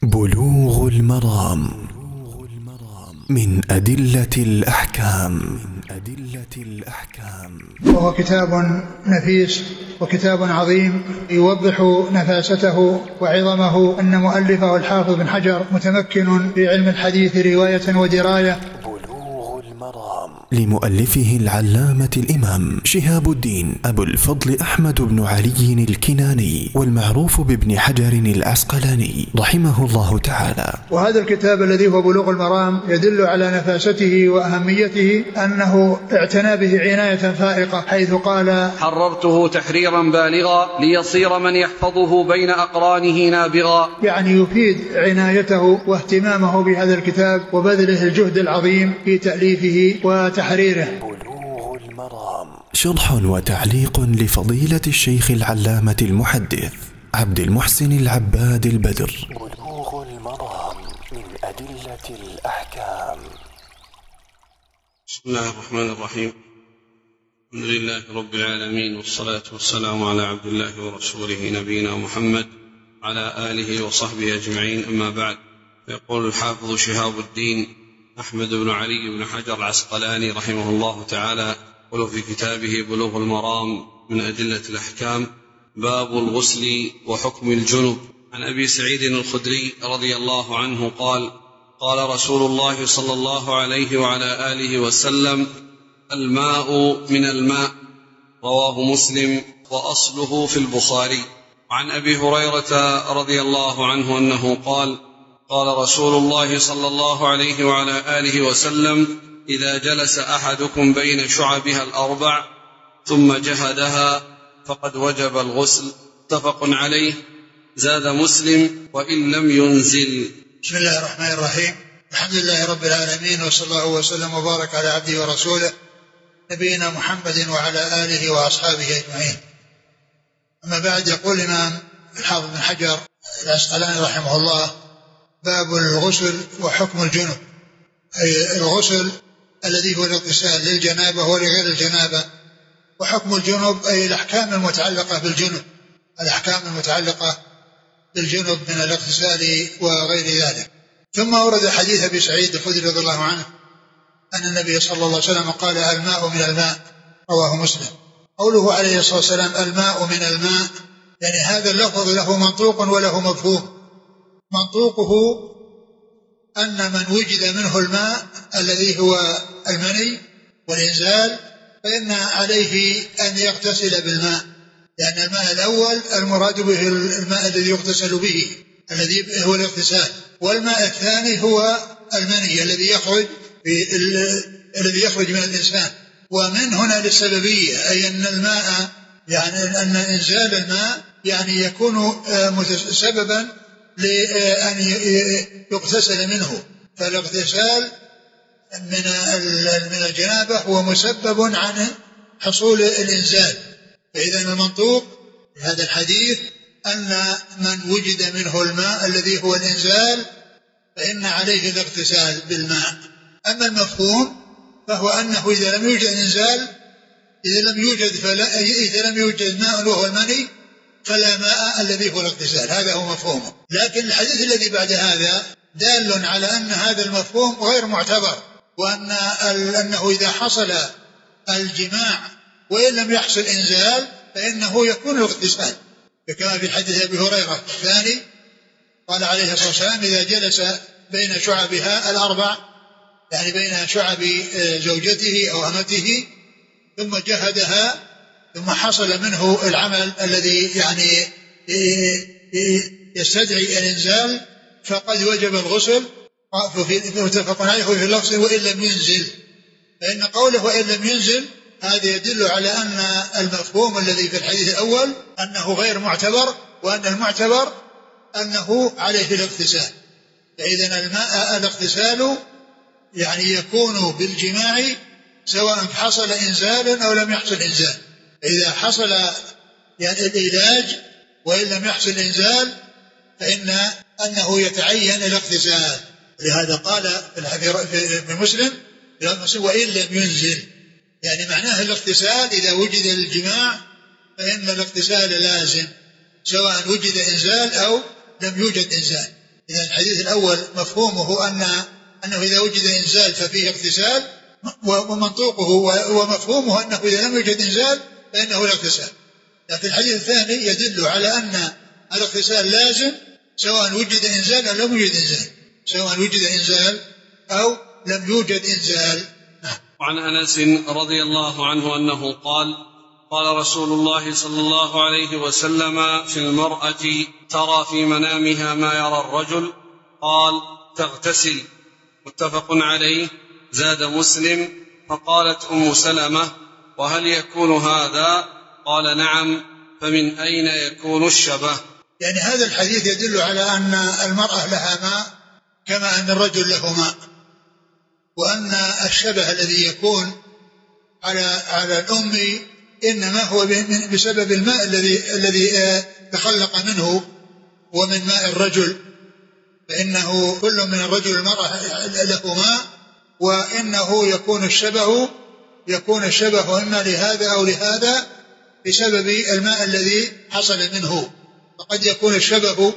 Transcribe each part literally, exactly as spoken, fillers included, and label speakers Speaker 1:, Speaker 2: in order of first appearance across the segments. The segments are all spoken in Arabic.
Speaker 1: بلوغ المرام من أدلة الأحكام.
Speaker 2: وهو كتاب نفيس وكتاب عظيم يوضح نفاسته وعظمه. أن مؤلفه الحافظ بن حجر متمكن في علم الحديث رواية ودراية.
Speaker 1: لمؤلفه العلامة الإمام شهاب الدين أبو الفضل أحمد بن علي الكناني، والمعروف بابن حجر العسقلاني رحمه الله تعالى.
Speaker 2: وهذا الكتاب الذي هو بلوغ المرام يدل على نفاسته وأهميته، أنه اعتنى به عناية فائقة، حيث قال:
Speaker 3: حررته تحريرا بالغا ليصير من يحفظه بين أقرانه نابغا.
Speaker 2: يعني يفيد عنايته واهتمامه بهذا الكتاب وبذله الجهد العظيم في تأليفه وتحريره.
Speaker 1: بلوغ المرام شرح وتعليق لفضيلة الشيخ العلامة المحدث عبد المحسن العباد البدر. بلوغ المرام من أدلة الأحكام.
Speaker 4: بسم الله الرحمن الرحيم. الحمد لله رب العالمين، والصلاة والسلام على عبد الله ورسوله نبينا محمد على آله وصحبه أجمعين، أما بعد. فيقول الحافظ شهاب الدين أحمد بن علي بن حجر العسقلاني رحمه الله تعالى، يقول في كتابه بلوغ المرام من أدلة الأحكام: باب الغسل وحكم الجنب. عن أبي سعيد الخدري رضي الله عنه قال: قال رسول الله صلى الله عليه وعلى آله وسلم: الماء من الماء. رواه مسلم وأصله في البخاري. وعن أبي هريرة رضي الله عنه أنه قال: قال رسول الله صلى الله عليه وعلى آله وسلم: إذا جلس أحدكم بين شعبها الأربع ثم جهدها فقد وجب الغسل. متفق عليه. زاد مسلم: وإن لم ينزل.
Speaker 2: بسم الله الرحمن الرحيم. الحمد لله رب العالمين، وصلى الله وسلم وبارك على عبده ورسوله نبينا محمد وعلى آله وأصحابه أجمعين. أما بعد، يقول الإمام الحافظ بن حجر العسقلاني رحمه الله: باب الغسل وحكم الجنب، أي الغسل الذي هو الاغتسال للجنابة ولغير الجنابة، وحكم الجنب أي الأحكام المتعلقة بالجنب، الأحكام المتعلقة بالجنب من الاغتسال وغير ذلك. ثم ورد حديث أبي سعيد الخدري رضي الله عنه أن النبي صلى الله عليه وسلم قال: الماء من الماء. رواه مسلم. قوله عليه الصلاة والسلام الماء من الماء، يعني هذا اللفظ له منطوق وله مفهوم. منطوقه أن من وجد منه الماء الذي هو المني والإنزال فإن عليه أن يغتسل بالماء، لأن الماء الأول المراد به الماء الذي يغتسل به الذي هو الاغتسال، والماء الثاني هو المني الذي يخرج الذي يخرج من الإنسان. ومن هنا للسببية، أي أن الماء يعني أن إنزال الماء يعني يكون سببا لأن يغتسل منه، فالاغتسال من من الجنابة هو مسبب عن حصول الإنزال. فإذا المنطوق هذا الحديث أن من وجد منه الماء الذي هو الإنزال فإن عليه الاغتسال بالماء. أما المفهوم فهو أنه إذا لم يوجد إنزال، إذا لم يوجد فلا إذا لم يوجد ماء وهو المني فلا ماء الذي هو الاغتسال. هذا هو مفهومه. لكن الحديث الذي بعد هذا دال على أن هذا المفهوم غير معتبر، وأن أنه إذا حصل الجماع وإن لم يحصل إنزال فإنه يكون الاغتسال، كما في حديث أبي هريرة الثاني قال عليه الصلاة والسلام: إذا جلس بين شعبها الأربع، يعني بين شعب زوجته أو أمته، ثم جهدها ثم حصل منه العمل الذي يعني يستدعي الإنزال فقد وجب الغسل. متفق عليه في اللفظ وإن لم ينزل، فإن قوله وإن لم ينزل هذا يدل على أن المفهوم الذي في الحديث الأول أنه غير معتبر، وأن المعتبر أنه عليه الاغتسال. فإذا الماء الاغتسال يعني يكون بالجماع سواء حصل إنزال أو لم يحصل إنزال. إذا حصل يعني العلاج وإن لم يحصل إنزال فإن أنه يتعين الاغتسال. لهذا قال في مسلم وإن لم ينزل، يعني معناه الاغتسال إذا وجد الجماع فإن الاغتسال لازم، سواء وجد إنزال أو لم يوجد إنزال. إذا الحديث الأول مفهومه أن أنه إذا وجد إنزال ففيه اغتسال، ومنطوقه ومفهومه أنه إذا لم يوجد إنزال فإنه لا اغتسال. لكن الحديث الثاني يدل على أن الاغتسال لازم سواء وجد إنزال أو لم يوجد إنزال، سواء وجد إنزال أو لم يوجد إنزال.
Speaker 4: وعن أنس رضي الله عنه أنه قال قال رسول الله صلى الله عليه وسلم في المرأة ترى في منامها ما يرى الرجل، قال تغتسل، متفق عليه. زاد مسلم فقالت أم سلمة وهل يكون هذا؟ قال نعم، فمن أين يكون الشبه؟
Speaker 2: يعني هذا الحديث يدل على أن المرأة لها ماء كما أن الرجل له ماء، وأن الشبه الذي يكون على على الأم إنما هو بسبب الماء الذي الذي تخلق منه ومن ماء الرجل، فإنه كل من الرجل والمرأة له ماء، وإنه يكون الشبه يكون الشبه إما لهذا أو لهذا بسبب الماء الذي حصل منه. فقد يكون الشبه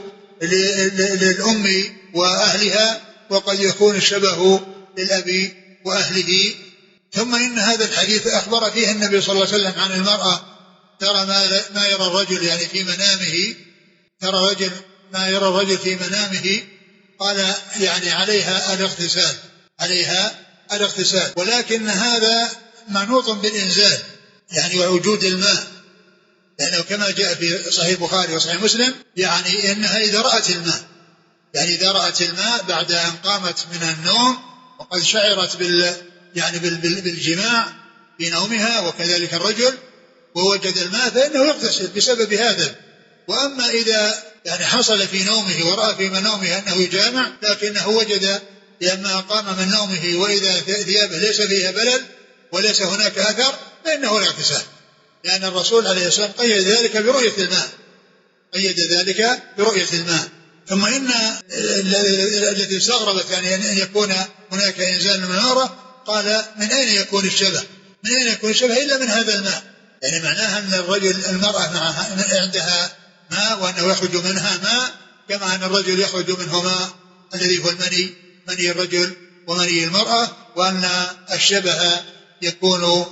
Speaker 2: للأم وأهلها، وقد يكون الشبه للأب وأهله. ثم إن هذا الحديث أخبر فيه النبي صلى الله عليه وسلم عن المرأة ترى ما يرى الرجل يعني في منامه، ترى رجل ما يرى الرجل في منامه، قال يعني عليها الاغتسال، عليها الاغتسال، ولكن هذا منوط بالإنزال يعني ووجود الماء، لأنه كما جاء في صحيح البخاري وصحيح مسلم يعني إنها إذا رأت الماء، يعني إذا رأت الماء بعد أن قامت من النوم وقد شعرت بال يعني بالجماع في نومها، وكذلك الرجل ووجد الماء فإنه يغتسل بسبب هذا. وأما إذا يعني حصل في نومه ورأى في منامه أنه يجامع لكنه وجد لما قام من نومه وإذا ثيابه ليس فيها بلل وليس هناك أثر فإنه لا اغتسال، لأن الرسول عليه الصلاة والسلام قيد ذلك برؤية الماء، قيد ذلك برؤية الماء. ثم إن الذي استغربت يعني أن يكون هناك إنزال من المرأة، قال من أين يكون الشبه؟ من أين يكون الشبه إلا من هذا الماء؟ يعني معناها أن الرجل المرأة معها عندها ماء وأنه يخرج منها ماء كما أن الرجل يخرج منه ماء الذي هو المني، مني الرجل ومني المرأة، وأن الشبه يكون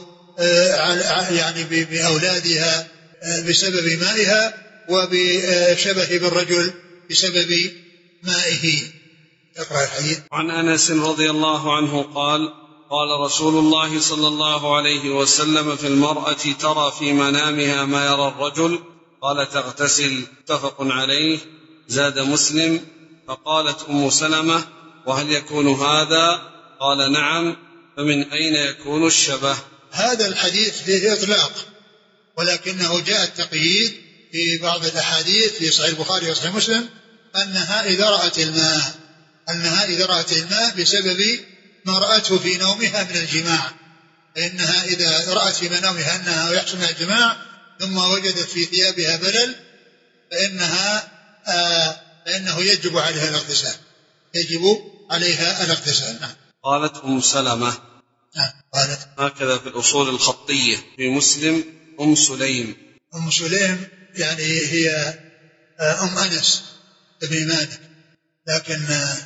Speaker 2: يعني بأولادها بسبب مائها، وبشبه بالرجل بسبب مائه. اقرأ الحديث.
Speaker 4: عن أنس رضي الله عنه قال قال رسول الله صلى الله عليه وسلم في المرأة ترى في منامها ما يرى الرجل، قال تغتسل، متفق عليه. زاد مسلم فقالت أم سلمة وهل يكون هذا؟ قال نعم، فمن أين يكون الشبه؟
Speaker 2: هذا الحديث فيه إطلاق، ولكنه جاء التقييد في بعض الأحاديث في صحيح البخاري وصحيح مسلم أنها إذا رأت الماء، أنها إذا رأت الماء بسبب ما رأته في نومها من الجماع، فإنها إذا رأت في منامها أنها يحصل منها الجماع ثم وجدت في ثيابها بلل فإنها آه فإنه يجب عليها الاغتسال، يجب عليها الاغتسال. نعم.
Speaker 4: قالت أم سلمة.
Speaker 2: نعم قالت.
Speaker 4: هكذا في الأصول الخطية في مسلم أم سليم.
Speaker 2: أم سليم يعني هي أم أنس بن مالك، لكن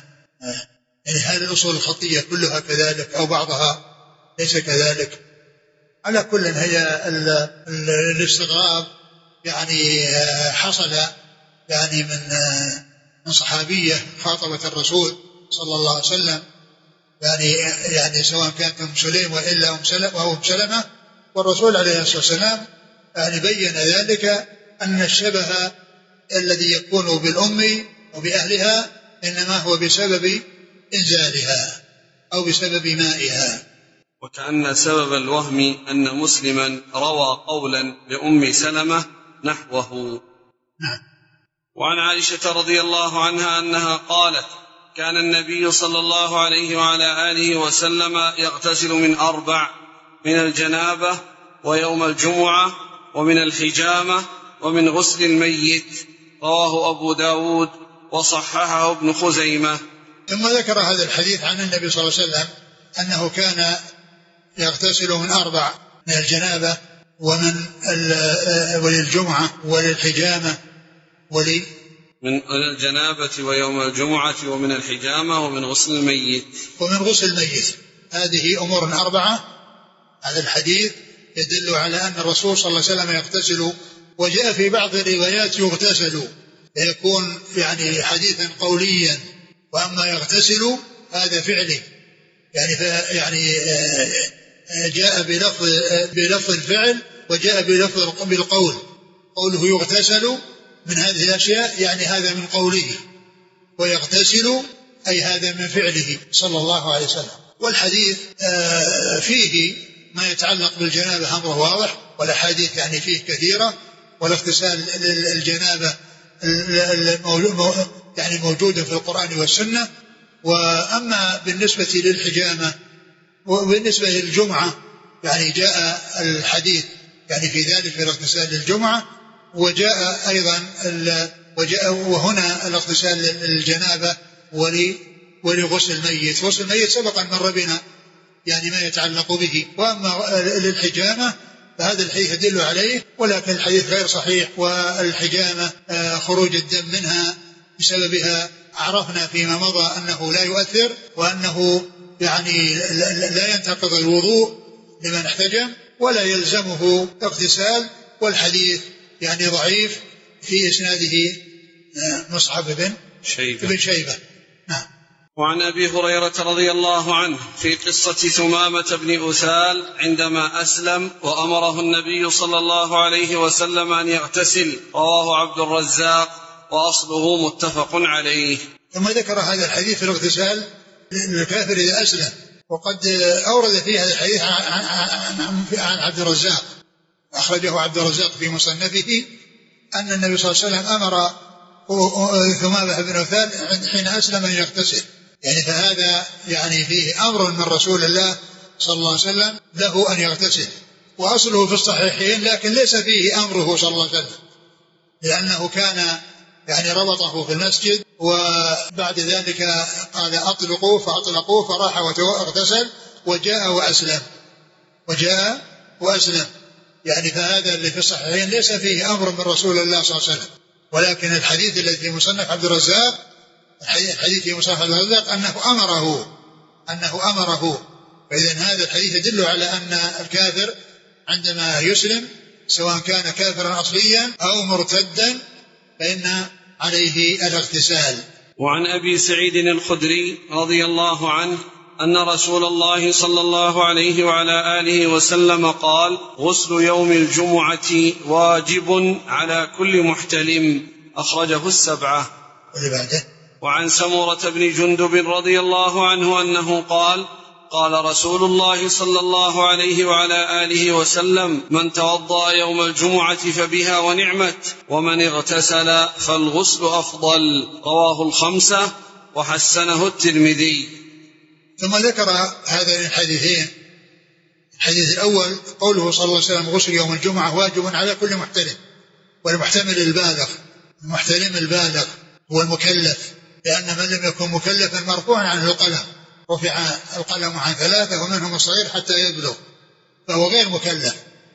Speaker 2: يعني هذه الأصول الخطية كلها كذلك أو بعضها ليس كذلك. على كل هي الاستغراب يعني حصل يعني من من صحابية خاطبت الرسول صلى الله عليه وسلم، يعني يعني سواء كانت أم سليم وإلا أم سلمة أو أم سلمة، والرسول عليه الصلاة والسلام يعني بين ذلك أن الشبه الذي يكون بالأم وبأهلها إنما هو بسبب إنزالها أو بسبب مائها.
Speaker 4: وكأن سبب الوهم أن مسلما روى قولا لأم سلمة نحوه.
Speaker 2: نعم.
Speaker 4: وعن عائشة رضي الله عنها أنها قالت كان النبي صلى الله عليه وعلى آله وسلم يغتسل من أربع: من الجنابة، ويوم الجمعة، ومن الحجامة، ومن غسل الميت. رواه أبو داود وصححه ابن خزيمة.
Speaker 2: ثم ذكر هذا الحديث عن النبي صلى الله عليه وسلم أنه كان يغتسل من أربع: من الجنابة، ومن وللجمعة، وللحجامة،
Speaker 4: من الجنابة ويوم الجمعة ومن الحجامة ومن غسل الميت.
Speaker 2: ومن غسل الميت. هذه أمور أربعة. هذا الحديث يدل على أن الرسول صلى الله عليه وسلم يغتسل، وجاء في بعض الروايات يغتسل، يكون يعني حديثا قوليا، وأما يغتسل هذا فعلي، يعني يعني جاء بلفظ بلفظ الفعل وجاء بلفظ بالقول. قوله يغتسل من هذه الأشياء يعني هذا من قوله، ويغتسل أي هذا من فعله صلى الله عليه وسلم. والحديث فيه ما يتعلق بالجنابة أمره واضح، والأحاديث يعني فيه كثيرة، والاغتسال للجنابة يعني موجودة في القرآن والسنة. وأما بالنسبة للحجامة وبالنسبة للجمعة يعني جاء الحديث يعني في ذلك في الاغتسال للجمعة، وجاء أيضا وجاء وهنا الاغتسال للجنابة ولغسل الميت. غسل الميت سبق أن مر بنا يعني ما يتعلق به. وأما للحجامة فهذا الحديث يدل عليه، ولكن الحديث غير صحيح. والحجامة خروج الدم منها بسببها عرفنا فيما مضى أنه لا يؤثر، وأنه يعني لا ينتقض الوضوء لمن احتجم ولا يلزمه اغتسال. والحديث يعني ضعيف في إسناده مصعب بن شيبة, بن شيبة. نعم.
Speaker 4: وعن أبي هريرة رضي الله عنه في قصة ثمامة بن أثال عندما أسلم وأمره النبي صلى الله عليه وسلم أن يغتسل، رواه عبد الرزاق وأصله متفق عليه.
Speaker 2: ثم ذكر هذا الحديث في الاغتسال للكافر إذا أسلم، وقد أورد في هذا الحديث عن عبد الرزاق، أخرجه عبد الرزاق في مصنفه، أن النبي صلى الله عليه وسلم أمر ثمامة بن أثال حين أسلم أن يغتسل، يعني فهذا يعني فيه أمر من رسول الله صلى الله عليه وسلم له أن يغتسل. وأصله في الصحيحين، لكن ليس فيه أمره صلى الله عليه وسلم، لأنه كان يعني ربطه في المسجد، وبعد ذلك قال أطلقوا فأطلقوا فراح واغتسل وجاء وأسلم وجاء وأسلم يعني فهذا اللي في الصحيحين ليس فيه أمر من رسول الله صلى الله عليه وسلم. ولكن الحديث الذي في مصنف عبد الرزاق الحديث في مصنف عبد الرزاق أنه أمره أنه أمره فإذن هذا الحديث يدل على أن الكافر عندما يسلم سواء كان كافرا أصليا أو مرتدا فإن عليه الاغتسال.
Speaker 4: وعن أبي سعيد الخدري رضي الله عنه أن رسول الله صلى الله عليه وعلى آله وسلم قال: غسل يوم الجمعة واجب على كل محتلم، أخرجه السبعة. وعن سمرة بن جندب رضي الله عنه أنه قال: قال رسول الله صلى الله عليه وعلى آله وسلم: من توضأ يوم الجمعة فبها ونعمت، ومن اغتسل فالغسل أفضل، رواه الخمسة وحسنه الترمذي.
Speaker 2: ثم ذكر هذين الحديثين. الحديث الأول قوله صلى الله عليه وسلم: غسل يوم الجمعة واجب على كل محتلم، والمحتمل البالغ، المحتلم البالغ هو المكلف، لأن من لم يكن مكلفا مرفوعا عنه القلم، رفع القلم عن ثلاثة ومنهم الصغير حتى يبلغ، فهو غير مكلف.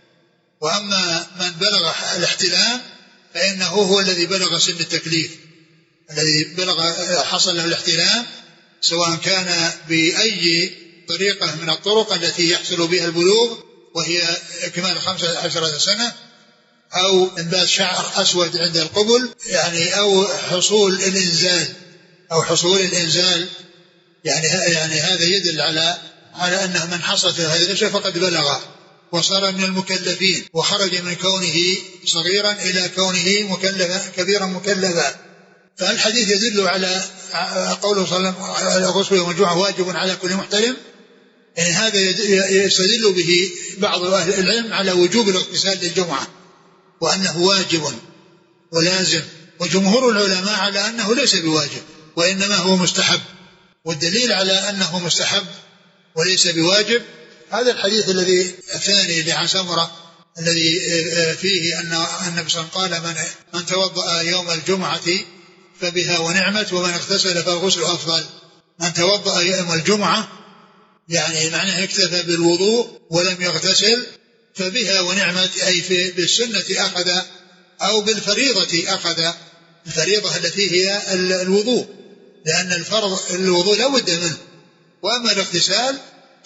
Speaker 2: وأما من بلغ الاحتلام فإنه هو الذي بلغ سن التكليف، الذي بلغ حصل له الاحتلام، سواء كان بأي طريقة من الطرق التي يحصل بها البلوغ وهي إكمال خمسة عشرة سنة، أو انبات شعر أسود عند القبل، يعني أو حصول الإنزال أو حصول الإنزال يعني يعني هذا يدل على على أنه من حصل هذه الأشياء فقد بلغ وصار من المكلفين، وخرج من كونه صغيرا إلى كونه مكلفا كبيرا مكلفا. فالحديث يدل على قوله صلى الله عليه وسلم: غسل يوم الجمعة واجب على كل محتلم، يعني هذا يستدل به بعض أهل العلم على وجوب الاغتسال للجمعة وأنه واجب ولازم، وجمهور العلماء على أنه ليس بواجب وإنما هو مستحب. والدليل على أنه مستحب وليس بواجب هذا الحديث الذي الثاني اللي عن سمرة الذي فيه أن النبي صلى الله عليه وسلم قال: من, من توضأ يوم الجمعة فبها ونعمت، ومن اغتسل فالغسل أفضل. من توضأ يوم الجمعة يعني معناه اكتفى بالوضوء ولم يغتسل، فبها ونعمت أي في بالسنة أخذ أو بالفريضة أخذ، الفريضة التي هي الوضوء، لأن الفرض الوضوء لا بد منه. وأما الاغتسال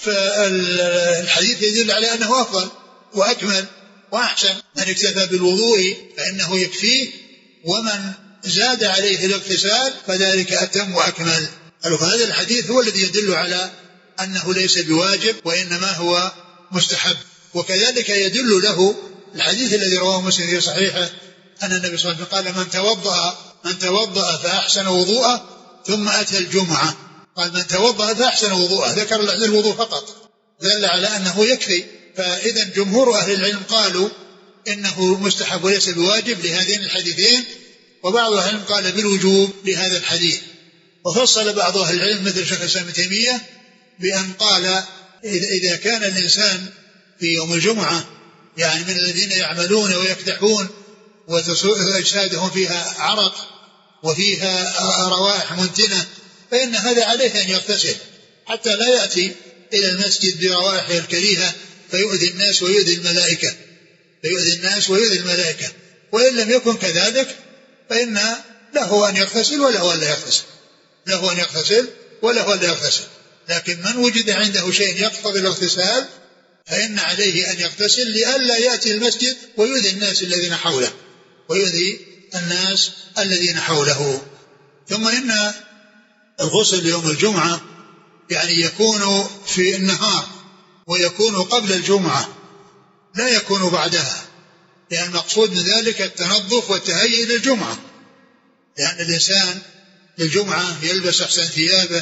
Speaker 2: فالحديث يدل على أنه أفضل وأكمل وأحسن. من اكتفى بالوضوء فإنه يكفيه، ومن زاد عليه الاغتسال فذلك أتم وأكمل. فهذا الحديث هو الذي يدل على أنه ليس بواجب وإنما هو مستحب. وكذلك يدل له الحديث الذي رواه مسلم في صحيحه أن النبي صلى الله عليه وسلم قال: من توضأ من توضأ فأحسن وضوءه ثم أتى الجمعة. قال: من توضأ فأحسن وضوءه، ذكر الوضوء فقط، دل على أنه يكفي. فإذا جمهور أهل العلم قالوا إنه مستحب وليس بواجب لهذين الحديثين، وبعض أهل العلم قال بالوجوب لهذا الحديث. وفصل بعض أهل العلم مثل شيخ الإسلام ابن تيمية بأن قال: إذا كان الإنسان في يوم الجمعة يعني من الذين يعملون ويكدحون وأجسادهم فيها عرق وفيها روائح منتنة، فإن هذا عليه أن يغتسل حتى لا يأتي إلى المسجد بروائحه الكريهة فيؤذي الناس ويؤذي الملائكة فيؤذي الناس ويؤذي الملائكة. وإن لم يكن كذلك فإن له أن يغتسل وله أن لا يغتسل له أن يغتسل وله أن لا يغتسل لكن من وجد عنده شيء يقتضي الاغتسال فإن عليه أن يغتسل لئلا يأتي المسجد ويؤذي الناس الذين حوله ويؤذي الناس الذين حوله. ثم إن الغسل يوم الجمعة يعني يكون في النهار ويكون قبل الجمعة لا يكون بعدها، لأن المقصود من ذلك التنظف والتهيئ للجمعة، لأن الإنسان للجمعة يلبس أحسن ثيابه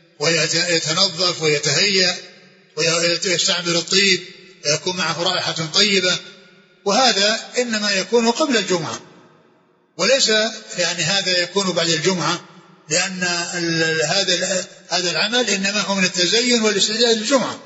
Speaker 2: ويتنظف ويتهيأ ويستعمل الطيب ويكون معه رائحة طيبة، وهذا إنما يكون قبل الجمعة وليس يعني هذا يكون بعد الجمعة، لأن هذا هذا العمل إنما هو من التزين والاستعداد للجمعة،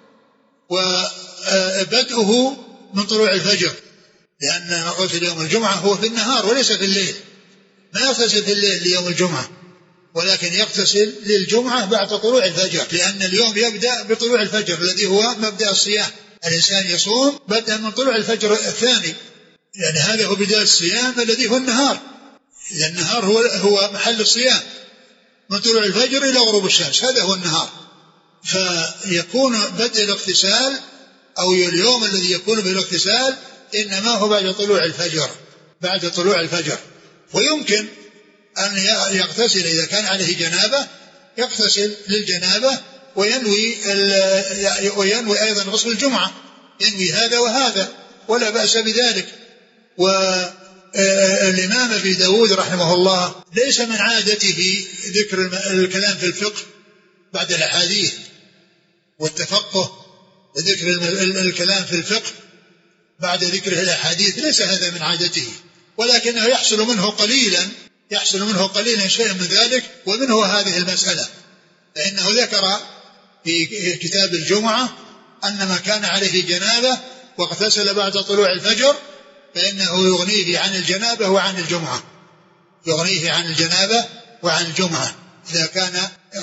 Speaker 2: وبدءه من طلوع الفجر، لأن غسل يوم الجمعة هو في النهار وليس في الليل. ما يغتسل في الليل ليوم الجمعة، ولكن يغتسل للجمعة بعد طلوع الفجر، لأن اليوم يبدأ بطلوع الفجر الذي هو مبدأ الصيام. الإنسان يصوم بدءا من طلوع الفجر الثاني، يعني هذا هو بداية الصيام الذي هو النهار، لأن النهار هو هو محل الصيام من طلوع الفجر إلى غروب الشمس، هذا هو النهار. فيكون بدء الاغتسال أو اليوم الذي يكون بالاغتسال إنما هو بعد طلوع الفجر بعد طلوع الفجر ويمكن أن يغتسل إذا كان عليه جنابة، يغتسل للجنابة وينوي وينوي أيضا غسل الجمعة، ينوي هذا وهذا ولا بأس بذلك. والإمام أبي داود رحمه الله ليس من عادته ذكر الكلام في الفقه بعد الأحاديث والتفقه وذكر الكلام في الفقه بعد ذكره الأحاديث، ليس هذا من عادته، ولكنه يحصل منه قليلا يحصل منه قليلا شيء من ذلك، ومنه هذه المسألة، فإنه ذكر في كتاب الجمعة أن ما كان عليه جنابة واغتسل بعد طلوع الفجر فإنه يغنيه عن الجنابة وعن الجمعة يغنيه عن الجنابة وعن الجمعة. إذا كان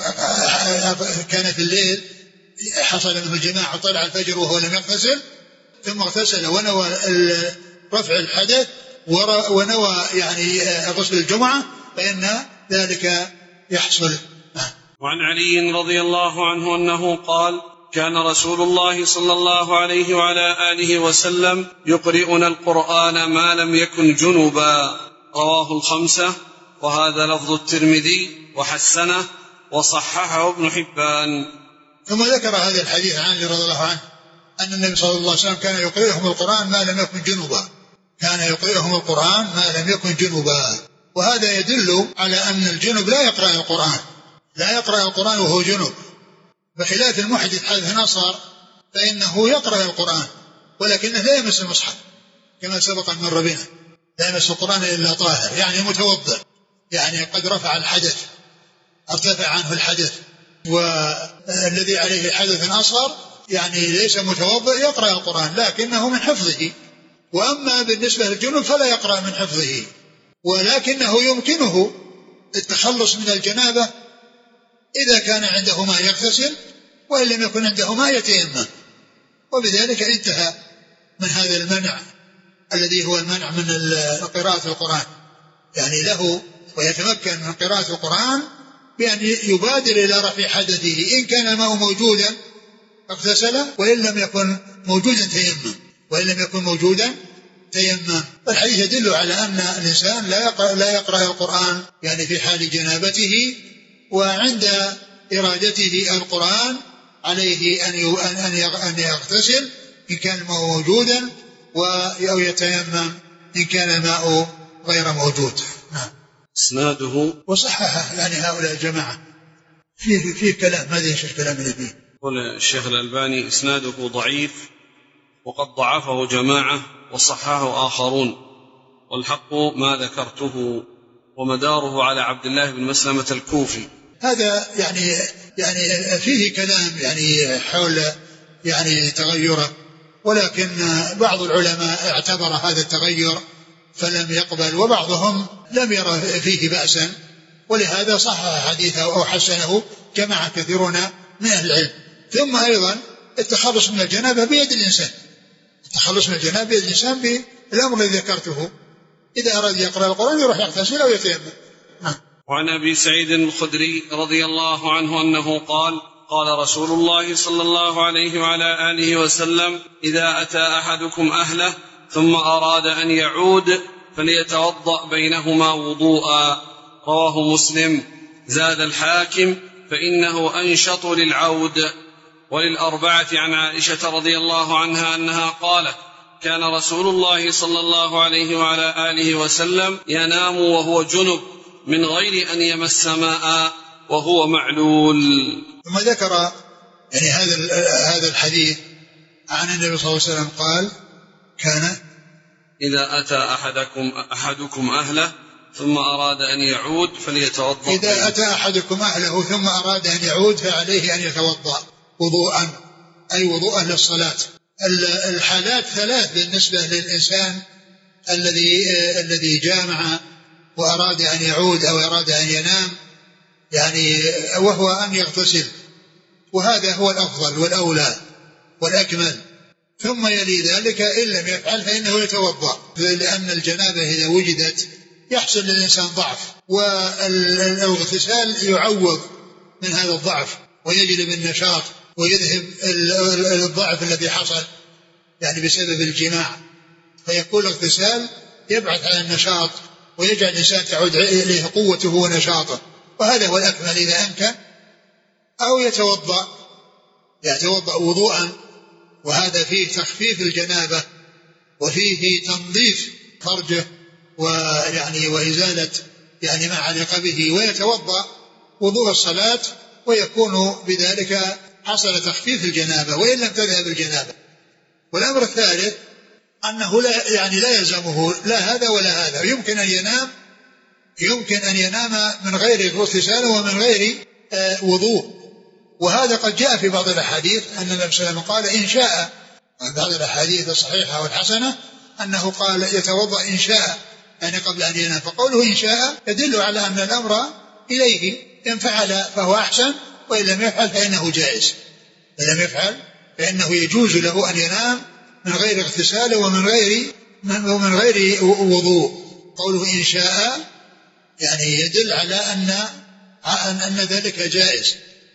Speaker 2: كان في الليل حصل منه الجماع وطلع الفجر وهو لم يغتسل ثم اغتسل ونوى رفع الحدث ونوى يعني غسل الجمعة فإن ذلك يحصل.
Speaker 4: وعن علي رضي الله عنه أنه قال: كان رسول الله صلى الله عليه وعلى آله وسلم يقرئنا القرآن ما لم يكن جنبا، رواه الخمسة، وهذا لفظ الترمذي وحسنه وصححه ابن حبان.
Speaker 2: ثم ذكر هذا الحديث عن علي رضي الله عنه أن النبي صلى الله عليه وسلم كان يقرئهم القرآن ما لم يكن جنبا كان يقرئهم القرآن ما لم يكن جنبا وهذا يدل على أن الجنب لا يقرأ القرآن لا يقرأ القرآن وهو جنب، بخلاف المحدث حدث نصر فإنه يقرأ القرآن ولكنه لا يمس المصحف كما سبق أن مر بنا، لا يمس القرآن إلا طاهر يعني متوضئ، يعني قد رفع الحدث ارتفع عنه الحدث، والذي عليه حدث أصغر يعني ليس متوضئ يقرأ القرآن لكنه من حفظه. وأما بالنسبة للجنوب فلا يقرأ من حفظه، ولكنه يمكنه التخلص من الجنابة إذا كان عنده ماء يغتسل، وإن لم يكن عنده ماء يتيمم، وبذلك انتهى من هذا المنع الذي هو المنع من قراءة القرآن، يعني له ويتمكن من قراءة القرآن بأن يبادر إلى رفع حدثه. إن كان الماء موجودا اغتسل، وإن لم يكن موجودا تيمم وإن لم يكن موجودا تيمم. فالحديث يدل على أن الإنسان لا يقرأ, لا يقرأ القرآن يعني في حال جنابته، وعند إرادته القرآن عليه أن يغتسل إن كان الماء موجودا أو يتيمم إن كان الماء غير موجود.
Speaker 4: اسناده
Speaker 2: وصححه يعني هؤلاء الجماعة فيه فيه كلام، ما ادري ايش الكلام اللي فيه.
Speaker 4: قال الشيخ الألباني اسناده ضعيف وقد ضعفه جماعة وصححه آخرون، والحق ما ذكرته ومداره على عبد الله بن مسلمة الكوفي.
Speaker 2: هذا يعني يعني فيه كلام يعني حول يعني تغيره، ولكن بعض العلماء اعتبر هذا التغير فلم يقبل، وبعضهم لم يرى فيه بأسا، ولهذا صحح حديثه أو حسنه جماعة كثيرون من أهل العلم. ثم أيضا التخلص من الجنابة بيد الإنسان، التخلص من الجنابة بيد الإنسان بالأمر الذي ذكرته، إذا أراد يقرأ القرآن يروح يغتسل أو يتيمم.
Speaker 4: وعن أبي سعيد الخدري رضي الله عنه أنه قال قال رسول الله صلى الله عليه وعلى آله وسلم: إذا أتى أحدكم أهله ثم أراد أن يعود فليتوضأ بينهما وضوءا. رواه مسلم. زاد الحاكم: فإنه أنشط للعود. وللأربعة عن عائشة رضي الله عنها أنها قالت: كان رسول الله صلى الله عليه وعلى آله وسلم ينام وهو جنب من غير أن يمس ماء وهو معلول.
Speaker 2: ثم ذكر يعني هذا هذا الحديث عن النبي صلى الله عليه وسلم قال: كان
Speaker 4: إذا أتى أحدكم أحدكم أهله ثم أراد أن يعود فليتوضأ.
Speaker 2: إذا أتى أحدكم أهله ثم أراد أن يعود فعليه أن يتوضأ وضوءا، أي وضوءا للصلاة. الحالات ثلاث بالنسبة للإنسان الذي الذي جامع وأراد أن يعود أو أراد أن ينام، يعني وهو أن يغتسل، وهذا هو الأفضل والأولى والأكمل. ثم يلي ذلك إن لم يفعل فإنه يتوضأ، لأن الجنابة إذا وجدت يحصل للإنسان ضعف، والاغتسال يعوض من هذا الضعف ويجلب النشاط ويذهب الضعف الذي حصل يعني بسبب الجماع، فيكون الاغتسال يبعث على النشاط ويجعل الإنسان تعود إليه قوته ونشاطه، وهذا هو الأكمل إذا أمكن. أو يتوضأ يتوضأ وضوءا، وهذا فيه تخفيف الجنابة وفيه تنظيف فرجه ويعني وإزالة يعني ما علق به، ويتوضأ وضوء الصلاة، ويكون بذلك حصل تخفيف الجنابة وإن لم تذهب الجنابة. والأمر الثالث أنه لا يعني لا يلزمه لا هذا ولا هذا، يمكن أن ينام يمكن أن ينام من غير اغتسال ومن غير آه وضوء، وهذا قد جاء في بعض الأحاديث أن النبي صلى الله عليه وسلم قال إن شاء، بعض الأحاديث الصحيحة والحسنة أنه قال يتوضأ إن شاء يعني قبل أن ينام، فقوله إن شاء يدل على أن الأمر إليه، إن فعل فهو أحسن وإن لم يفعل فإنه جائز، إن لم يفعل فإنه يجوز له أن ينام من غير اغتسال ومن غير ومن غير وضوء. قوله إن شاء يعني يدل على أن أن ذلك جائز،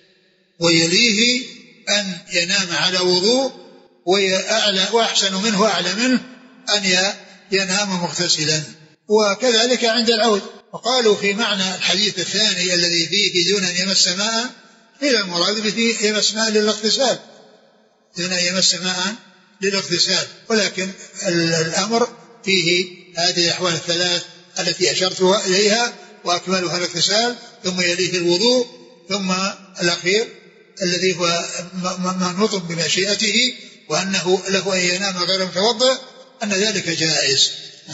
Speaker 2: ويليه أن ينام على وضوء، وأعلى وأحسن منه وأعلى منه أن ينام مغتسلا، وكذلك عند العود. وقالوا في معنى الحديث الثاني الذي فيه دون أن يمس ماء إلى المراد به يمس ماء للاغتسال، دون أن يمس ماء للاغتسال، ولكن الأمر فيه هذه الأحوال الثلاث التي أشرت إليها، وأكملها الاغتسال ثم يليه الوضوء ثم الأخير الذي هو منوط بمشيئته وأنه له أن ينام غير متوضئ أن ذلك جائز.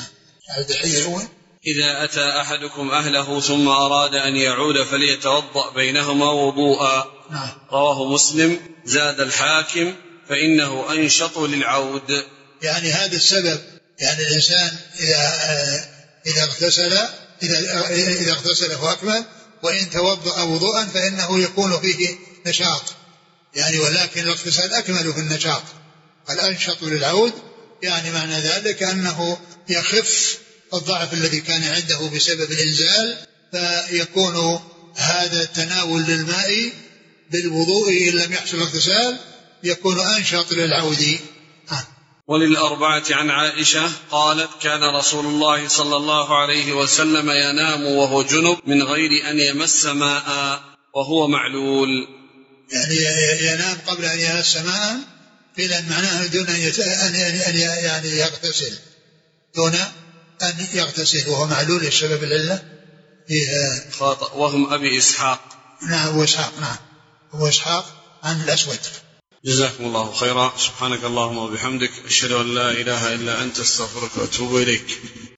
Speaker 4: إذا أتى أحدكم أهله ثم أراد أن يعود فليتوضأ بينهما وضوءا. رواه مسلم. زاد الحاكم: فإنه أنشط للعود.
Speaker 2: يعني هذا السبب، يعني الإنسان إذا إذا اغتسل إذا إذا اغتسل فأكمل، وإن توضأ وضوءا فإنه يكون فيه نشاط، يعني ولكن الاغتسال أكمل في النشاط. الأنشط للعود يعني معنى ذلك أنه يخف الضعف الذي كان عنده بسبب الإنزال فيكون هذا التناول للماء بالوضوء إن لم يحصل اغتسال يكون أنشط للعود. آه.
Speaker 4: وللأربعة عن عائشة قالت كان رسول الله صلى الله عليه وسلم ينام وهو جنب من غير أن يمس ماء وهو معلول.
Speaker 2: يعني ينام قبل أن يمس ماء قيل معناه دون أن, يت... أن... أن يعني يغتسل دون أن يغتسل وهو معلول السبب العلة فيها
Speaker 4: خاطئ وهم أبي إسحاق.
Speaker 2: نعم أبو إسحاق. نعم أبو إسحاق عن الأسود.
Speaker 4: جزاكم الله خيرا. سبحانك اللهم وبحمدك أشهد أن لا إله إلا أنت استغفرك وأتوب إليك.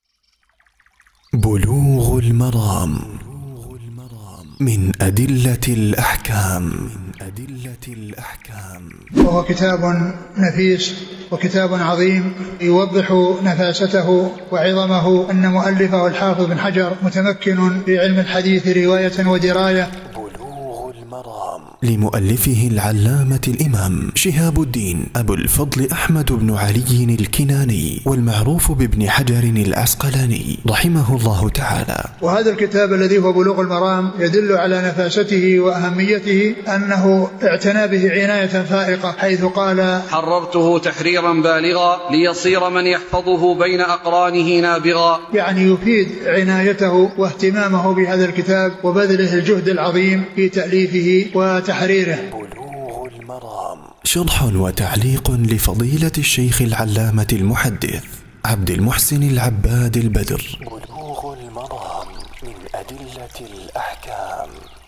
Speaker 1: بلوغ المرام من أدلة الأحكام من أدلة الأحكام
Speaker 2: وهو كتاب نفيس وكتاب عظيم يوضح نفاسته وعظمه أن مؤلفه الحافظ بن حجر متمكن في علم الحديث رواية ودراية.
Speaker 1: بلوغ المرام لمؤلفه العلامة الإمام شهاب الدين أبو الفضل أحمد بن علي الكناني والمعروف بابن حجر العسقلاني رحمه الله تعالى.
Speaker 2: وهذا الكتاب الذي هو بلوغ المرام يدل على نفاسته وأهميته أنه اعتنى به عناية فائقة حيث قال
Speaker 3: حررته تحريرا بالغا ليصير من يحفظه بين أقرانه نابغا.
Speaker 2: يعني يفيد عنايته واهتمامه بهذا الكتاب وبذله الجهد العظيم في تأليفه وتحريره.
Speaker 1: بلوغ المرام شرح وتعليق لفضيلة الشيخ العلامة المحدث عبد المحسن العباد البدر. بلوغ المرام من أدلة الأحكام.